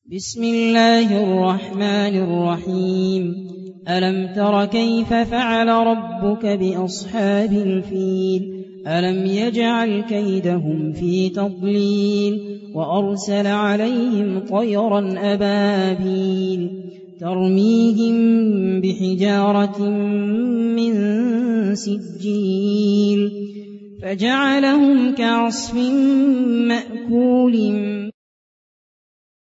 بسم الله الرحمن الرحيم ألم تر كيف فعل ربك بأصحاب الفيل ألم يجعل كيدهم في تضليل وأرسل عليهم طيرا أبابيل ترميهم بحجارة من سجيل فجعلهم كعصف مأكول